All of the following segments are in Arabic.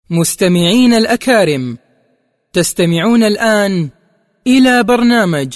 مستمعين الأكارم، تستمعون الآن إلى برنامج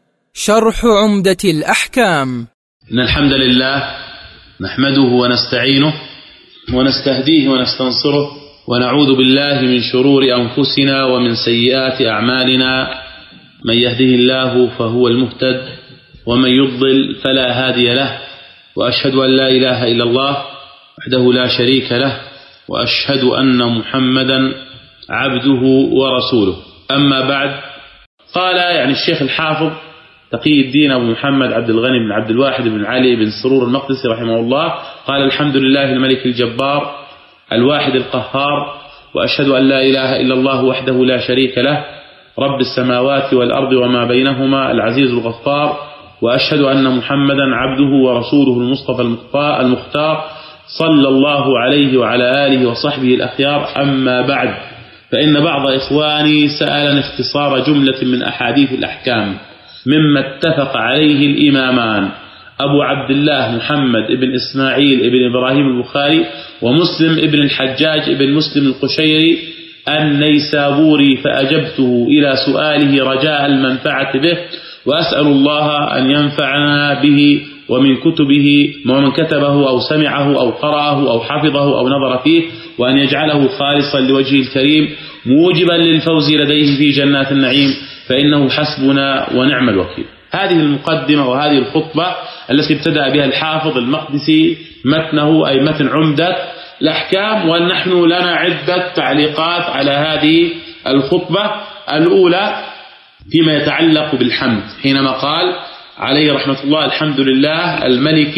شرح عمدة الأحكام. إن الحمد لله نحمده ونستعينه ونستهديه ونستنصره ونعوذ بالله من شرور أنفسنا ومن سيئات أعمالنا. من يهده الله فهو المهتد ومن يضلل فلا هادي له، وأشهد أن لا إله إلا الله وحده لا شريك له، وأشهد أن محمدا عبده ورسوله. أما بعد، قال الشيخ الحافظ تقي الدين أبو محمد عبد الغني بن عبد الواحد بن علي بن سرور المقدسي رحمه الله، قال: الحمد لله الملك الجبار الواحد القهار، وأشهد أن لا إله إلا الله وحده لا شريك له، رب السماوات والأرض وما بينهما، العزيز الغفار، وأشهد أن محمدا عبده ورسوله المصطفى المختار، صلى الله عليه وعلى آله وصحبه الأخيار. أما بعد، فإن بعض إخواني سألني اختصار جملة من أحاديث الأحكام مما اتفق عليه الإمامان أبو عبد الله محمد ابن إسماعيل ابن إبراهيم البخاري ومسلم ابن الحجاج ابن مسلم القشيري النيسابوري، فأجبته إلى سؤاله رجاء المنفعة به، وأسأل الله أن ينفعنا به ومن كتبه ومن كتبه أو سمعه أو قرأه أو حفظه أو نظر فيه، وأن يجعله خالصا لوجهه الكريم موجبا للفوز لديه في جنات النعيم، فإنه حسبنا ونعم الوكيل. هذه المقدمة وهذه الخطبة التي ابتدأ بها الحافظ المقدسي متنه، أي متن عمدة الأحكام، ونحن لنا عدة تعليقات على هذه الخطبة. الأولى فيما يتعلق بالحمد، حينما قال عليه رحمة الله: الحمد لله الملك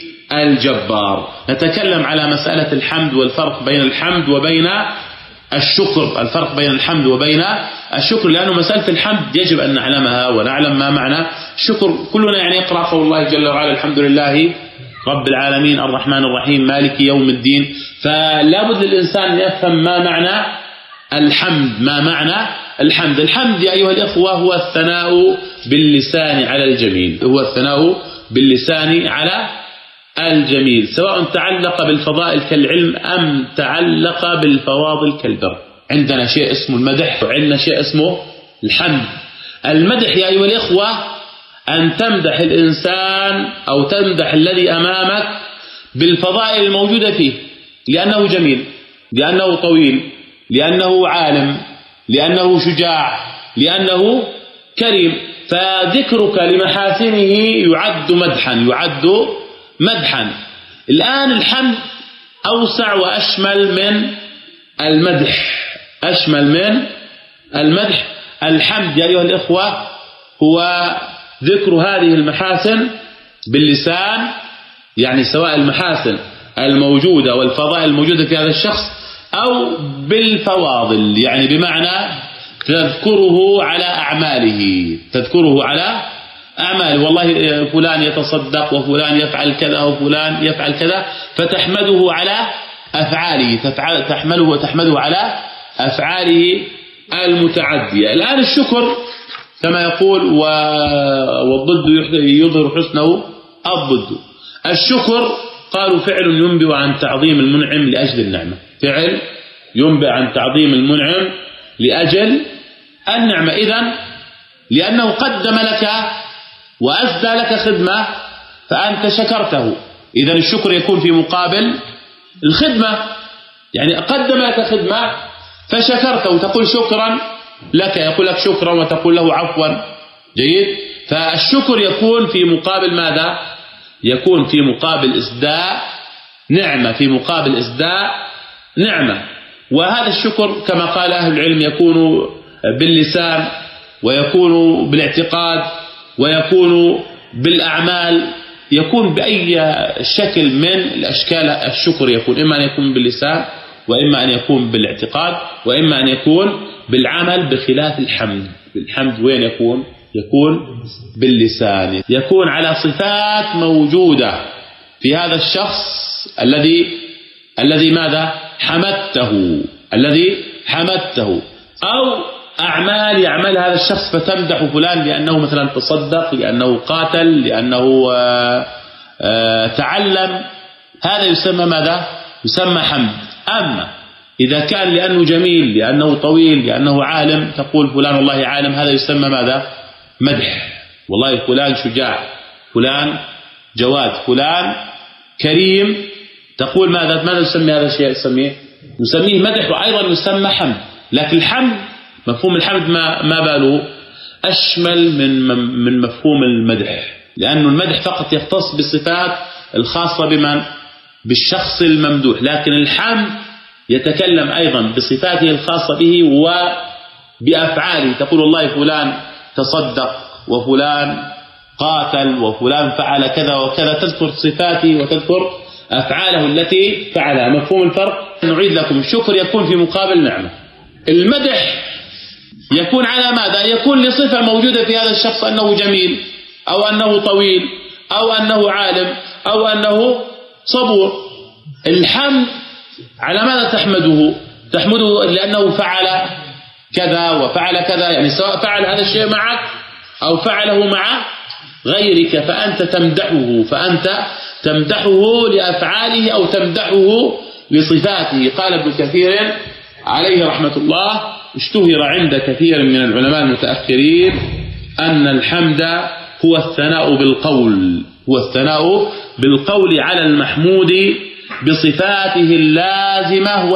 الجبار. نتكلم على مسألة الحمد والفرق بين الحمد وبين الشكر، الفرق بين الحمد وبين الشكر، لأنه مسألة الحمد يجب أن نعلمها ونعلم ما معنى الشكر. كلنا يقرأ قول الله جل وعلا: الحمد لله رب العالمين الرحمن الرحيم مالك يوم الدين. فلا بد للإنسان أن يفهم ما معنى الحمد، ما معنى الحمد. الحمد يا أيها الإخوة هو الثناء باللسان على الجميل، هو الثناء باللسان على الجميل، سواء تعلق بالفضائل كالعلم أم تعلق بالفواضل كالبر. عندنا شيء اسمه المدح وعندنا شيء اسمه الحمد. المدح يا أيها الإخوة أن تمدح الإنسان أو تمدح الذي أمامك بالفضائل الموجودة فيه، لأنه جميل، لأنه طويل، لأنه عالم، لأنه شجاع، لأنه كريم. فذكرك لمحاسنه يعد مدحا، يعد مدحا. الآن الحمد أوسع وأشمل من المدح، أشمل من المدح. الحمد يا أيها الإخوة هو ذكر هذه المحاسن باللسان، سواء المحاسن الموجودة والفضائل الموجودة في هذا الشخص، أو بالفواضل، بمعنى تذكره على أعماله، تذكره على أعماله. والله فلان يتصدق وفلان يفعل كذا وفلان يفعل كذا، فتحمده على أفعاله، تحمده على أفعاله المتعدية. الآن الشكر كما يقول والضد يظهر حسنه الضد. الشكر قالوا فعل ينبئ عن تعظيم المنعم لأجل النعمة، فعل ينبئ عن تعظيم المنعم لأجل النعمة. إذن لأنه قدم لك وأسدى لك خدمة فأنت شكرته، إذن الشكر يكون في مقابل الخدمة. قدم لك خدمة فشكرته، تقول شكرا لك، يقول لك شكرا وتقول له عفوا. جيد. فالشكر يكون في مقابل ماذا؟ يكون في مقابل إسداء نعمة، في مقابل إسداء نعمة. وهذا الشكر كما قال أهل العلم يكون باللسان، ويكون بالاعتقاد، ويكون بالأعمال، يكون بأي شكل من الأشكال. الشكر يكون إما أن يكون باللسان، وإما أن يكون بالاعتقاد، وإما أن يكون بالعمل، بخلاف الحمد. الحمد وين يكون؟ يكون باللسان، يكون على صفات موجودة في هذا الشخص الذي ماذا؟ حمدته، الذي حمدته، أو أعمال يعمل هذا الشخص فتمدح فلان لأنه مثلا تصدق، لأنه قاتل، لأنه تعلم. هذا يسمى ماذا؟ يسمى حمد. أما إذا كان لأنه جميل، لأنه طويل، لأنه عالم، تقول فلان والله عالم، هذا يسمى ماذا؟ مدح. والله فلان شجاع، فلان جواد، فلان كريم، تقول ماذا نسمي هذا الشيء؟ نسميه مدح، وأيضا يسمى حمد. لكن الحمد، مفهوم الحمد ما باله أشمل من مفهوم المدح، لأن المدح فقط يختص بالصفات الخاصة بمن؟ بالشخص الممدوح، لكن الحمد يتكلم أيضا بصفاته الخاصة به وبأفعاله. تقول والله فلان تصدق، وفلان قاتل، وفلان فعل كذا وكذا، تذكر صفاته وتذكر أفعاله التي فعلها. مفهوم الفرق؟ نعيد لكم. الشكر يكون في مقابل نعمة، المدح يكون على ماذا؟ يكون لصفة موجودة في هذا الشخص، أنه جميل، أو أنه طويل، أو أنه عالم، أو أنه صبور. الحمد على ماذا تحمده؟ تحمده لأنه فعل كذا وفعل كذا، يعني سواء فعل هذا الشيء معك أو فعله مع غيرك، فأنت تمدحه لأفعاله أو تمدحه لصفاته. قال ابن كثير عليه رحمة الله: اشتهر عند كثير من العلماء المتأخرين أن الحمد هو الثناء بالقول على المحمود بصفاته اللازمة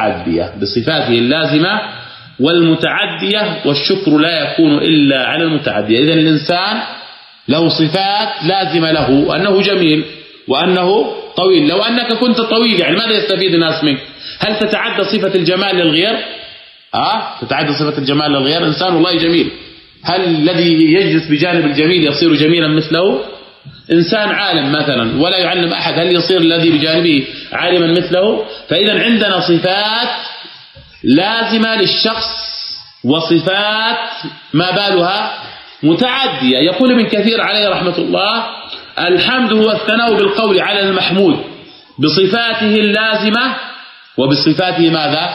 والمتعدية، والشكر لا يكون إلا على المتعدية. إذن الإنسان له صفات لازمة له، أنه جميل وأنه طويل. لو أنك كنت طويل، يعني ماذا يستفيد الناس منك؟ هل تتعدى صفة الجمال للغير؟ تتعدى صفة الجمال للغير. إنسان والله جميل، هل الذي يجلس بجانب الجميل يصير جميلا مثله؟ إنسان عالم مثلا ولا يعلم أحد، هل يصير الذي بجانبه عالما مثله؟ فإذا عندنا صفات لازمة للشخص وصفات ما بالها متعدية. يقول ابن كثير عليه رحمة الله: الحمد هو الثناء بالقول على المحمود بصفاته اللازمة وبصفاته ماذا؟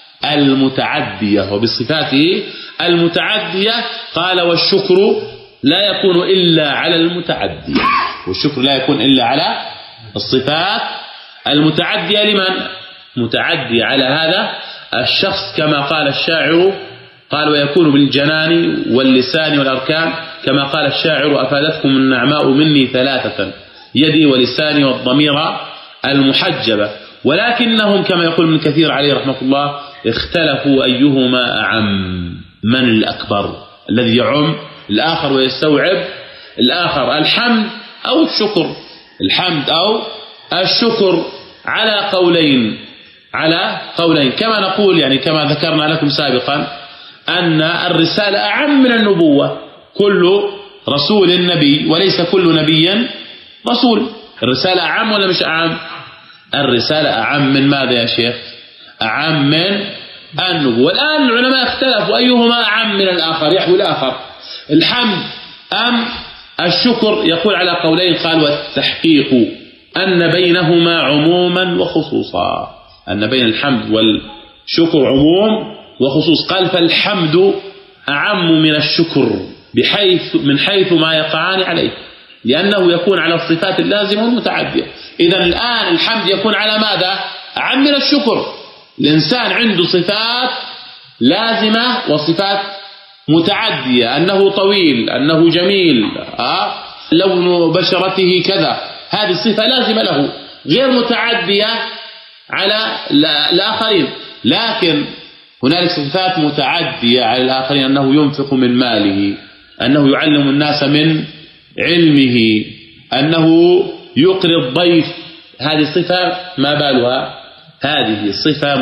المتعدية. قال: والشكر لا يكون إلا على المتعدية، والشكر لا يكون إلا على الصفات المتعدية. لمن؟ متعدي على هذا الشخص، كما قال الشاعر، قال: ويكون بالجنان واللسان والأركان، كما قال الشاعر: أفادتكم النعماء مني ثلاثة، يدي ولساني والضمير المحجبة. ولكنهم كما يقول ابن كثير عليه رحمة الله اختلفوا أيهما أعم، من الأكبر الذي يعم الآخر ويستوعب الآخر، الحمد أو الشكر؟ الحمد أو الشكر على قولين، كما نقول، يعني كما ذكرنا لكم سابقا أن الرسالة أعم من النبوة. كل رسول نبي وليس كل نبي رسول. الرسالة أعم ولا مش أعم؟ الرسالة أعم من ماذا يا شيخ؟ أعم من النبوة. والآن العلماء اختلفوا أيهما أعم من الآخر، يحوي الآخر، الحمد أم الشكر؟ يقول على قولين. قال: والتحقيق أن بينهما عموما وخصوصا، أن بين الحمد والشكر عموم وخصوص. قال: فالحمد أعم من الشكر من حيث ما يقعان عليه، لأنه يكون على الصفات اللازمة والمتعدية. إذن الآن الحمد يكون على ماذا؟ أعم من الشكر. الإنسان عنده صفات لازمة وصفات متعدية، أنه طويل، أنه جميل، لون بشرته كذا، هذه الصفة لازمة له، غير متعدية على الآخرين. لكن هنالك صفات متعدية على الآخرين، أنه ينفق من ماله، أنه يعلم الناس من علمه، أنه يقري الضيف. هذه صفة ما بالها؟ هذه صفة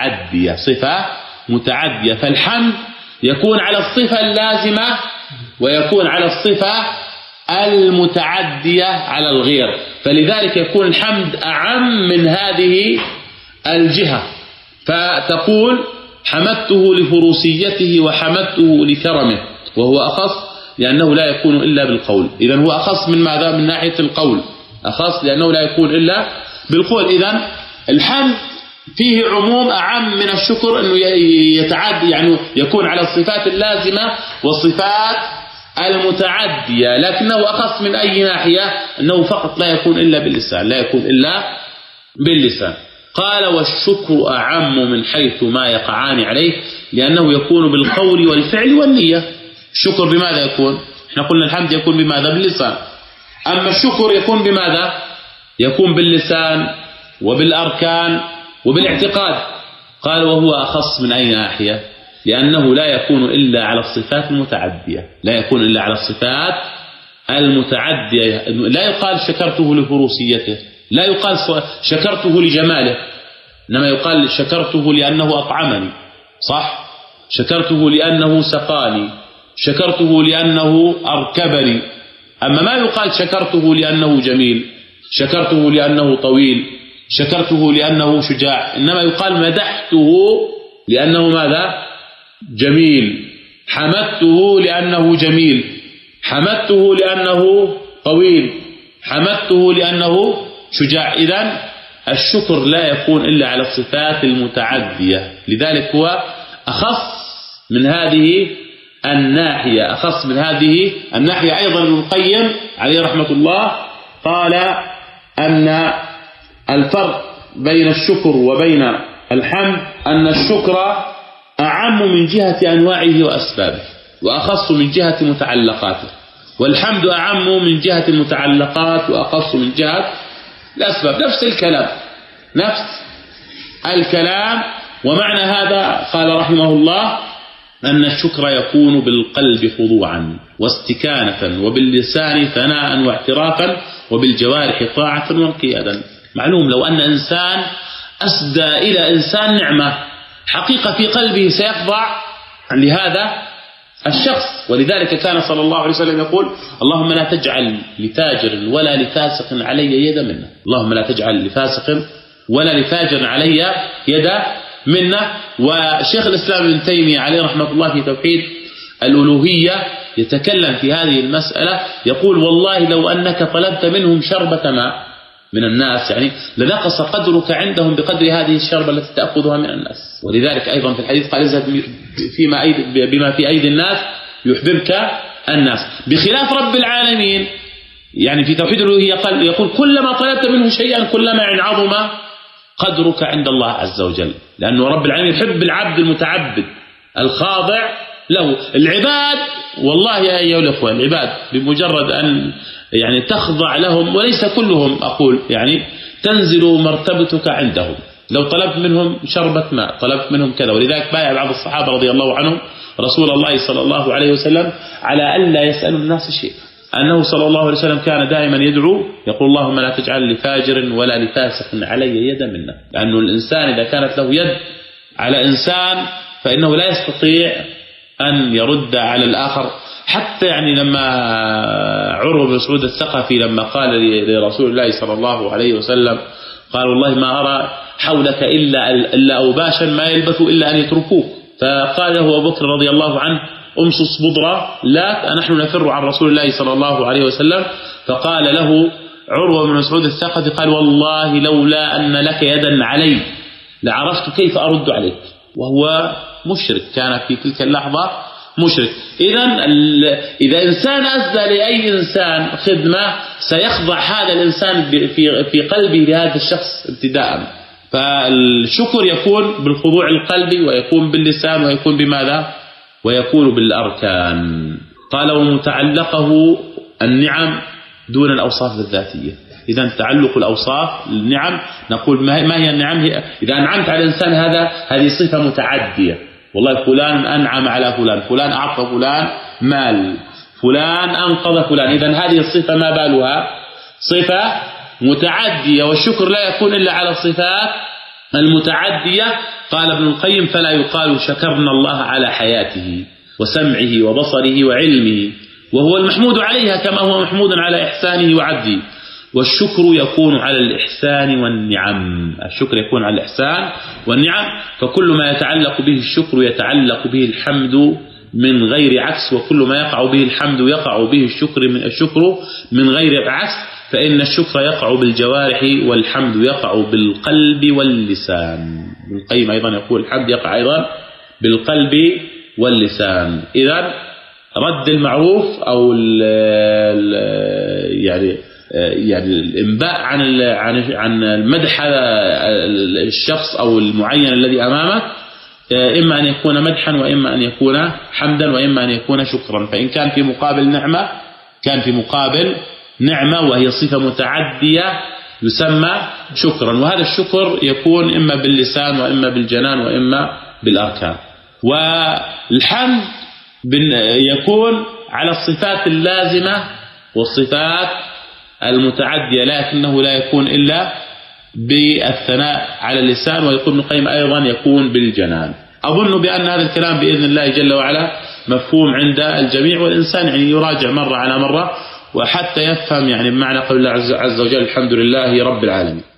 متعدية. فالحمد يكون على الصفة اللازمة ويكون على الصفة المتعدية على الغير، فلذلك يكون الحمد أعم من هذه الجهة. فتقول: حمدته لفروسيته وحمدته لكرمه، وهو أخص لأنه لا يكون إلا بالقول. إذن هو أخص من ماذا؟ من ناحية القول، أخص لأنه لا يكون إلا بالقول. إذن الحمد فيه عموم أعم من الشكر، أنه يتعدي، يعني يكون على الصفات اللازمة والصفات المتعدية، لكنه أخص من أي ناحية؟ أنه فقط لا يكون إلا باللسان، قال والشكر أعم من حيث ما يقعان عليه، لأنه يكون بالقول والفعل والنية. الشكر بماذا يكون؟ احنا قلنا الحمد يكون بماذا؟ باللسان. أما الشكر يكون بماذا؟ يكون باللسان وبالأركان وبالاعتقاد. قال وهو أخص من أي ناحية؟ لأنه لا يكون إلا على الصفات المتعدية، لا يكون إلا على الصفات المتعدية. لا يقال شكرته لفروسيته، لا يقال شكرته لجماله، إنما يقال شكرته لأنه أطعمني، صح؟ شكرته لأنه سقاني، شكرته لأنه أركبني. أما ما يقال شكرته لأنه جميل، شكرته لأنه طويل، شكرته لأنه شجاع، إنما يقال مدحته لأنه ماذا؟ جميل، حمدته لأنه جميل، حمدته لأنه طويل، حمدته لأنه شجاع. إذن الشكر لا يكون إلا على الصفات المتعدية، لذلك هو أخص من هذه الناحية، أخص من هذه الناحية. أيضا ابن القيم عليه رحمة الله قال أن الفرق بين الشكر وبين الحمد أن الشكر أعم من جهة أنواعه وأسبابه، وأخص من جهة متعلقاته، والحمد أعم من جهة المتعلقات وأخص من جهة الأسباب. نفس الكلام، نفس الكلام. ومعنى هذا قال رحمه الله أن الشكر يكون بالقلب خضوعا واستكانة، وباللسان ثناء واعترافا، وبالجوارح طاعة وانقيادا. معلوم لو أن إنسان أسدى إلى إنسان نعمة حقيقة في قلبه سيخضع لهذا الشخص. ولذلك كان صلى الله عليه وسلم يقول اللهم لا تجعل لتاجر ولا لفاسق علي يد منه، اللهم لا تجعل لفاسق ولا لفاجر علي يد منه. وشيخ الإسلام ابن تيمية عليه رحمة الله في توحيد الألوهية يتكلم في هذه المسألة، يقول والله لو أنك طلبت منهم شربة ماء من الناس يعني لنقص قدرك عندهم بقدر هذه الشربة التي تأخذها من الناس. ولذلك أيضا في الحديث قال ازهد بما في أيدي الناس يحببك الناس، بخلاف رب العالمين. يعني في توحيد الألوهية يقول كلما طلبت منه شيئا كلما عظم قدرك عند الله عز وجل، لأنه رب العالمين يحب العبد المتعبد الخاضع له. العباد والله يا أيها الأخوة، العباد بمجرد أن يعني تخضع لهم، وليس كلهم أقول، يعني تنزل مرتبتك عندهم. لو طلبت منهم شربة ماء، طلبت منهم كذا. ولذلك بايع بعض الصحابة رضي الله عنهم رسول الله صلى الله عليه وسلم على ألا يسأل الناس شيء، أنه صلى الله عليه وسلم كان دائما يدعو يقول اللهم لا تجعل لفاجر ولا لفاسق علي يدا منا، لأنه الإنسان إذا كانت له يد على إنسان فإنه لا يستطيع أن يرد على الآخر. حتى يعني لما عروة بن مسعود الثقفي لما قال لرسول الله صلى الله عليه وسلم قال والله ما أرى حولك إلا أوباشا ما يلبث إلا أن يتركوك، فقال له أبو بكر رضي الله عنه أمصص بضرة لا نحن نفر عن رسول الله صلى الله عليه وسلم. فقال له عروة بن مسعود الثقفي قال والله لولا أن لك يدا علي لعرفت كيف أرد عليك، وهو مشرك، كان في تلك اللحظة مشرك. إذا إنسان أسدى لأي إنسان خدمة سيخضع هذا الإنسان في قلبه لهذا الشخص ابتداء. فالشكر يكون بالخضوع القلبي، ويكون باللسان، ويكون بماذا؟ ويكون بالأركان. قال ومتعلقه النعم دون الأوصاف الذاتية. إذا تعلق الأوصاف النعم نقول ما هي النعم؟ إذا أنعمت على الإنسان هذه صفة متعدية، والله فلان أنعم على فلان، فلان أعطى فلان مال، فلان أنقذ فلان. إذا هذه الصفة ما بالها؟ صفة متعدية، والشكر لا يكون إلا على الصفات المتعدية. قال ابن القيم فلا يقال شكرنا الله على حياته وسمعه وبصره وعلمه، وهو المحمود عليها كما هو محمود على إحسانه وعدله. والشكر يكون على الإحسان والنعم، الشكر يكون على الإحسان والنعم، فكل ما يتعلق به الشكر يتعلق به الحمد من غير عكس، وكل ما يقع به الحمد يقع به الشكر من غير عكس. فإن الشكر يقع بالجوارح والحمد يقع بالقلب واللسان. ابن القيم أيضا يقول الحمد يقع أيضا بالقلب واللسان. إذن رد المعروف أو يعني يعني الإنباء عن المدح الشخص أو المعين الذي أمامك، إما أن يكون مدحا وإما أن يكون حمدا وإما أن يكون شكرا. فإن كان في مقابل نعمة كان في مقابل نعمة وهي صفة متعدية يسمى شكرا، وهذا الشكر يكون إما باللسان وإما بالجنان وإما بالأركان. والحمد يكون على الصفات اللازمة والصفات المتعدية، لكنه لا يكون إلا بالثناء على اللسان، ويقول ابن القيم أيضا يكون بالجنان. أظن بأن هذا الكلام بإذن الله جل وعلا مفهوم عند الجميع، والإنسان يعني يراجع مرة على مرة وحتى يفهم يعني بمعنى قول الله عز وجل الحمد لله رب العالمين.